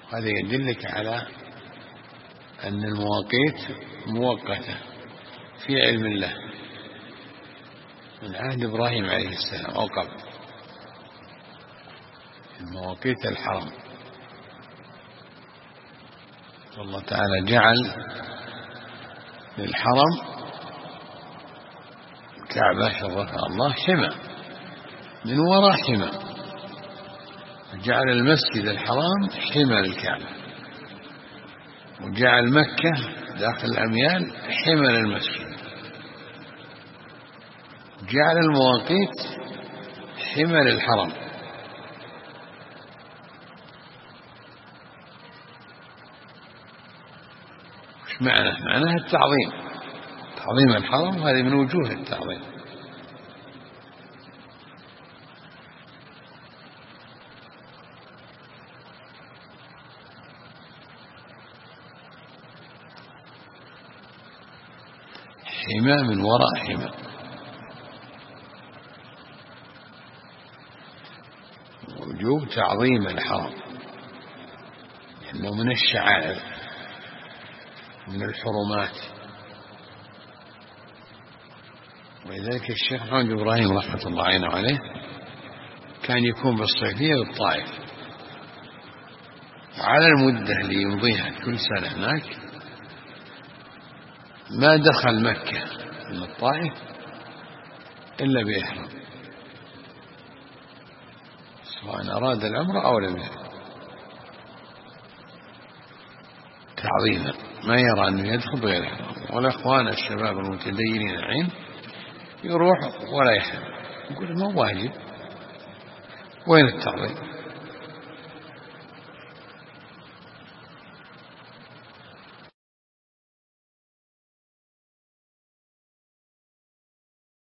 هذا يدلك على أن المواقيت مؤقتة في علم الله من عهد إبراهيم عليه السلام أو قبل، المواقيت الحرم. والله تعالى جعل للحرم كعبة شرفها الله حمى من وراء حمى، جعل المسجد الحرام حمى للكعبة، وجعل مكة داخل الأميال حمى للمسجد، جعل المواقيت حمى للحرم. وش معناه؟ معناه التعظيم، تعظيم الحرم، هذه من وجوه التعظيم. حمى من وراء حمى، وجوب تعظيم الحرم لأنه من الشعائر من الحرمات. ولذلك الشيخ محمد إبراهيم رحمة الله عليه كان يكون بالصيفية بالطائف، وعلى المدة اللي يمضيها كل سنة هناك ما دخل مكة من الطائف إلا بإحرام، سواء أراد العمرة أو لم يرد، تعظيما، ما يرى أنه يدخل بغير إحرام. والأخوان الشباب المتدينين العين يروح ولا يحرم، يقول ما واجب، وين التعظيم؟